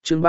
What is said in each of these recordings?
chương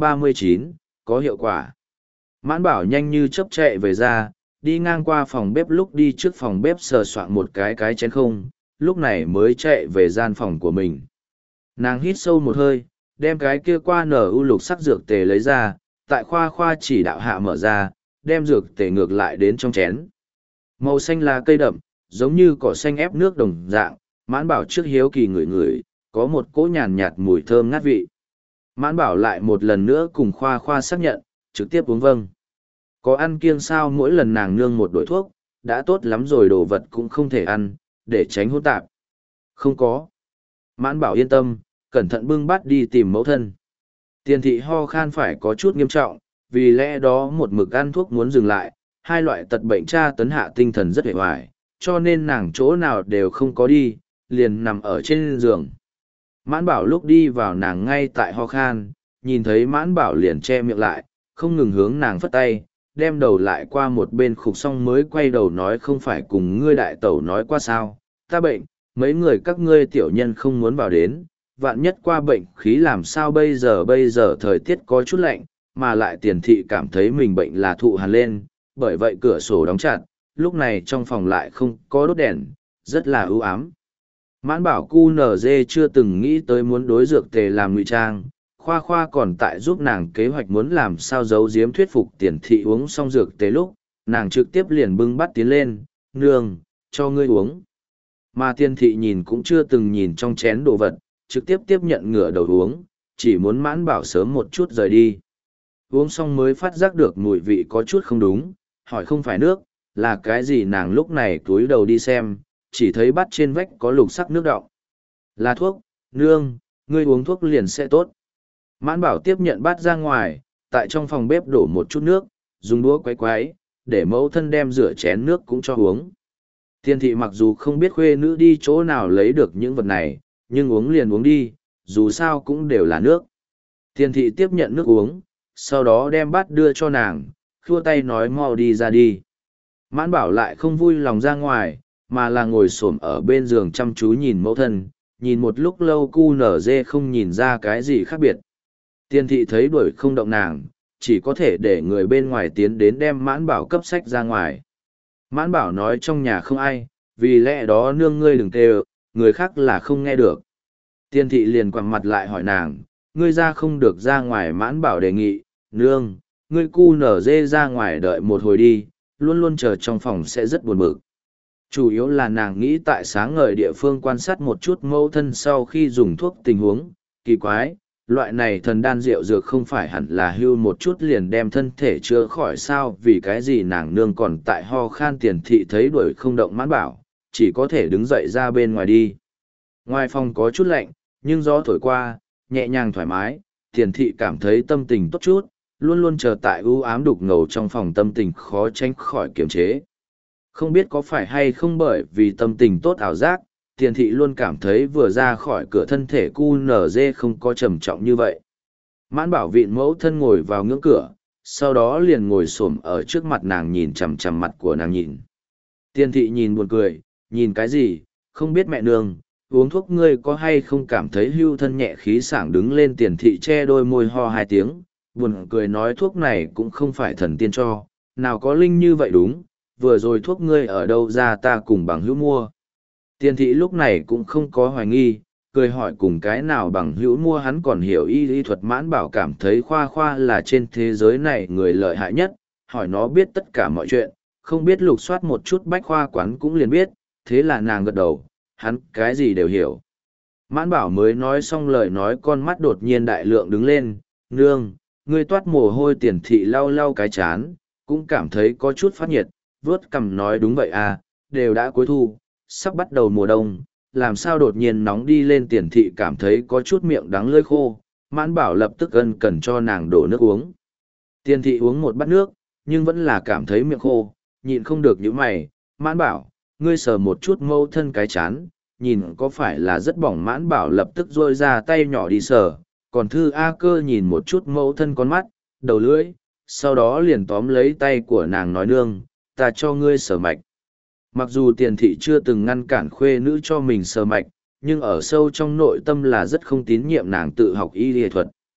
339, có hiệu quả. Mãn bảo nhanh như chớp chạy về ra, đi ngang qua phòng bếp lúc đi trước phòng bếp sờ soạn một cái chén không, lúc này mới chạy về gian phòng của mình. Nàng hít sâu một hơi, đem cái kia qua nở u lục sắc dược tề lấy ra, tại khoa chỉ đạo hạ mở ra, đem dược tề ngược lại đến trong chén. Màu xanh là cây đậm, giống như cỏ xanh ép nước đồng dạng, mãn bảo trước hiếu kỳ ngửi ngửi, có một cỗ nhàn nhạt mùi thơm ngát vị. Mãn bảo lại một lần nữa cùng khoa xác nhận, trực tiếp uống vâng. Có ăn kiêng sao mỗi lần nàng nương một đội thuốc, đã tốt lắm rồi đồ vật cũng không thể ăn, để tránh hỗn tạp. Không có. Mãn bảo yên tâm, cẩn thận bưng bát đi tìm mẫu thân. Tiền thị ho khan phải có chút nghiêm trọng, vì lẽ đó một mực ăn thuốc muốn dừng lại, hai loại tật bệnh tra tấn hạ tinh thần rất hề hoài, cho nên nàng chỗ nào đều không có đi, liền nằm ở trên giường. Mãn bảo lúc đi vào nàng ngay tại ho khan, nhìn thấy mãn bảo liền che miệng lại, không ngừng hướng nàng phất tay, đem đầu lại qua một bên khục xong mới quay đầu nói không phải cùng ngươi đại tẩu nói qua sao, ta bệnh, mấy người các ngươi tiểu nhân không muốn vào đến, vạn nhất qua bệnh khí làm sao bây giờ thời tiết có chút lạnh, mà lại tiền thị cảm thấy mình bệnh là thụ hàn lên, bởi vậy cửa sổ đóng chặt, lúc này trong phòng lại không có đốt đèn, rất là ưu ám. Mãn bảo QNZ chưa từng nghĩ tới muốn đối dược tề làm ngụy trang, khoa còn tại giúp nàng kế hoạch muốn làm sao giấu giếm thuyết phục tiền thị uống xong dược tề lúc, nàng trực tiếp liền bưng bắt tiến lên, nương, cho ngươi uống. Mà tiền thị nhìn cũng chưa từng nhìn trong chén đồ vật, trực tiếp tiếp nhận ngửa đầu uống, chỉ muốn mãn bảo sớm một chút rời đi. Uống xong mới phát giác được mùi vị có chút không đúng, hỏi không phải nước, là cái gì nàng lúc này cúi đầu đi xem, chỉ thấy bát trên vách có lục sắc nước đọng. Là thuốc, nương, ngươi uống thuốc liền sẽ tốt. Mãn bảo tiếp nhận bát ra ngoài, tại trong phòng bếp đổ một chút nước, dùng đũa quấy quấy, để mẫu thân đem rửa chén nước cũng cho uống. Tiền thị mặc dù không biết khuê nữ đi chỗ nào lấy được những vật này, nhưng uống liền uống đi, dù sao cũng đều là nước. Tiền thị tiếp nhận nước uống, sau đó đem bát đưa cho nàng, khua tay nói mau đi ra đi. Mãn bảo lại không vui lòng ra ngoài, mà là ngồi xổm ở bên giường chăm chú nhìn mẫu thân, nhìn một lúc lâu cu nở dê không nhìn ra cái gì khác biệt. Tiền thị thấy đuổi không động nàng, chỉ có thể để người bên ngoài tiến đến đem mãn bảo cấp sách ra ngoài. Mãn bảo nói trong nhà không ai, vì lẽ đó nương ngươi đừng kêu, người khác là không nghe được. Tiền thị liền quẳng mặt lại hỏi nàng, ngươi ra không được ra ngoài. Mãn bảo đề nghị, nương, ngươi cu nở dê ra ngoài đợi một hồi đi, luôn luôn chờ trong phòng sẽ rất buồn bực. Chủ yếu là nàng nghĩ tại sáng ngời địa phương quan sát một chút mẫu thân sau khi dùng thuốc tình huống, kỳ quái, loại này thần đan rượu dược không phải hẳn là hưu một chút liền đem thân thể chữa khỏi sao, vì cái gì nàng nương còn tại ho khan. Tiền thị thấy đuổi không động mãn bảo, chỉ có thể đứng dậy ra bên ngoài đi. Ngoài phòng có chút lạnh, nhưng gió thổi qua, nhẹ nhàng thoải mái, tiền thị cảm thấy tâm tình tốt chút, luôn luôn chờ tại ưu ám đục ngầu trong phòng tâm tình khó tránh khỏi kiềm chế. Không biết có phải hay không bởi vì tâm tình tốt ảo giác, tiền thị luôn cảm thấy vừa ra khỏi cửa thân thể QNZ không có trầm trọng như vậy. Mãn bảo vịn mẫu thân ngồi vào ngưỡng cửa, sau đó liền ngồi xổm ở trước mặt nàng nhìn chằm chằm mặt của nàng nhìn. Tiền thị nhìn buồn cười, nhìn cái gì, không biết mẹ nương, uống thuốc ngươi có hay không cảm thấy hưu thân nhẹ khí sảng đứng lên. Tiền thị che đôi môi ho hai tiếng, buồn cười nói thuốc này cũng không phải thần tiên cho, nào có linh như vậy đúng, vừa rồi thuốc ngươi ở đâu ra ta cùng bằng hữu mua. Tiền thị lúc này cũng không có hoài nghi, cười hỏi cùng cái nào bằng hữu mua, hắn còn hiểu y thuật. Mãn bảo cảm thấy khoa là trên thế giới này người lợi hại nhất, hỏi nó biết tất cả mọi chuyện, không biết lục soát một chút bách khoa quán cũng liền biết, thế là nàng gật đầu, hắn cái gì đều hiểu. Mãn bảo mới nói xong lời nói con mắt đột nhiên đại lượng đứng lên, nương, ngươi toát mồ hôi. Tiền thị lau lau cái chán, cũng cảm thấy có chút phát nhiệt, vớt cằm nói đúng vậy à, đều đã cuối thu, sắp bắt đầu mùa đông, làm sao đột nhiên nóng đi lên. Tiền thị cảm thấy có chút miệng đắng lưỡi khô, mãn bảo lập tức ân cần cho nàng đổ nước uống. Tiền thị uống một bát nước, nhưng vẫn là cảm thấy miệng khô, nhịn không được những mày. Mãn bảo, ngươi sờ một chút mâu thân cái chán, nhìn có phải là rất bỏng. Mãn bảo lập tức rôi ra tay nhỏ đi sờ, còn Thư A Cơ nhìn một chút mâu thân con mắt, đầu lưỡi, sau đó liền tóm lấy tay của nàng nói nương, ta cho ngươi sờ mạch. Mặc dù tiền thị chưa từng ngăn cản khuê nữ cho mình sờ mạch, nhưng ở sâu trong nội tâm là rất không tín nhiệm nàng tự học y y thuật.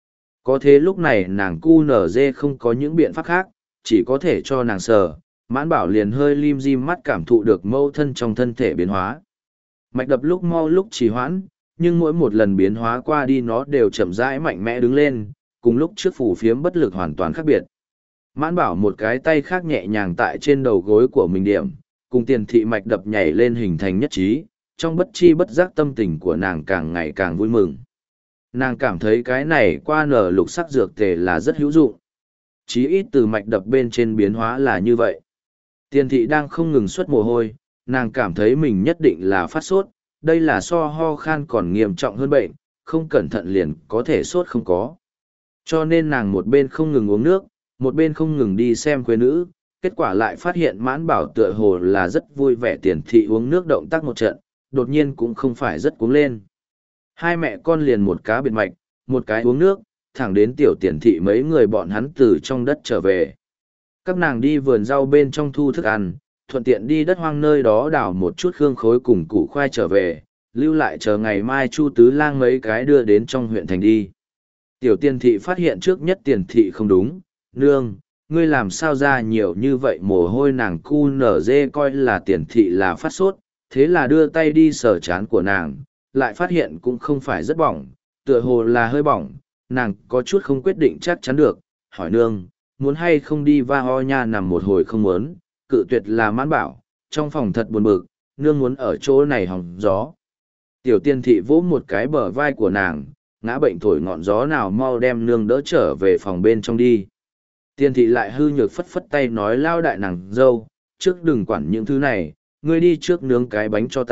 Có thế lúc này nàng cu nở dê không có những biện pháp khác, chỉ có thể cho nàng sờ, mãn bảo liền hơi lim dim mắt cảm thụ được mâu thân trong thân thể biến hóa. Mạch đập lúc mau lúc trì hoãn, nhưng mỗi một lần biến hóa qua đi nó đều chậm rãi mạnh mẽ đứng lên, cùng lúc trước phủ phiếm bất lực hoàn toàn khác biệt. Mãn bảo một cái tay khác nhẹ nhàng tại trên đầu gối của mình điểm, cùng tiền thị mạch đập nhảy lên hình thành nhất trí, trong bất chi bất giác tâm tình của nàng càng ngày càng vui mừng. Nàng cảm thấy cái này qua nở lục sắc dược tề là rất hữu dụng. Chí ít từ mạch đập bên trên biến hóa là như vậy. Tiền thị đang không ngừng xuất mồ hôi, nàng cảm thấy mình nhất định là phát sốt, đây là so ho khan còn nghiêm trọng hơn bệnh, không cẩn thận liền có thể sốt không có. Cho nên nàng một bên không ngừng uống nước, một bên không ngừng đi xem khuê nữ, kết quả lại phát hiện mãn bảo tựa hồ là rất vui vẻ. Tiền thị uống nước động tác một trận, đột nhiên cũng không phải rất cuống lên. Hai mẹ con liền một cá biệt mạch, một cái uống nước, thẳng đến tiểu tiền thị mấy người bọn hắn từ trong đất trở về. Các nàng đi vườn rau bên trong thu thức ăn, thuận tiện đi đất hoang nơi đó đào một chút khương khối cùng củ khoai trở về, lưu lại chờ ngày mai Chu Tứ Lang mấy cái đưa đến trong huyện thành đi. Tiểu tiền thị phát hiện trước nhất tiền thị không đúng, nương, ngươi làm sao ra nhiều như vậy mồ hôi. Nàng cu nở dê coi là tiền thị là phát sốt, thế là đưa tay đi sờ trán của nàng, lại phát hiện cũng không phải rất bỏng, tựa hồ là hơi bỏng, nàng có chút không quyết định chắc chắn được, hỏi nương, muốn hay không đi va ho nha. Nằm một hồi không muốn, cự tuyệt là mãn bảo, trong phòng thật buồn bực, nương muốn ở chỗ này hòng gió. Tiểu tiên thị vỗ một cái bờ vai của nàng, ngã bệnh thổi ngọn gió nào mau đem nương đỡ trở về phòng bên trong đi. Tiên thị lại hư nhược phất phất tay nói lao đại nàng dâu, trước đừng quản những thứ này, ngươi đi trước nướng cái bánh cho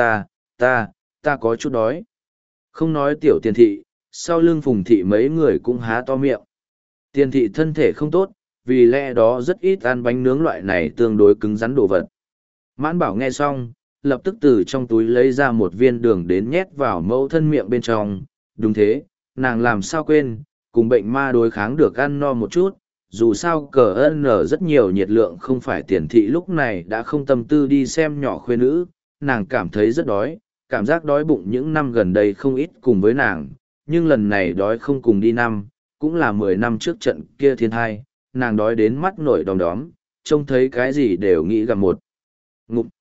ta có chút đói. Không nói tiểu tiền thị, sau lưng phùng thị mấy người cũng há to miệng. Tiền thị thân thể không tốt, vì lẽ đó rất ít ăn bánh nướng loại này tương đối cứng rắn đồ vật. Mãn bảo nghe xong, lập tức từ trong túi lấy ra một viên đường đến nhét vào mẫu thân miệng bên trong. Đúng thế, nàng làm sao quên, cùng bệnh ma đối kháng được ăn no một chút, dù sao cờ ân ở rất nhiều nhiệt lượng. Không phải tiền thị lúc này đã không tâm tư đi xem nhỏ khuê nữ, nàng cảm thấy rất đói, cảm giác đói bụng những năm gần đây không ít cùng với nàng, nhưng lần này đói không cùng đi năm, cũng là 10 năm trước trận kia thiên thai, nàng đói đến mắt nổi đom đóm, trông thấy cái gì đều nghĩ gặp một ngụm.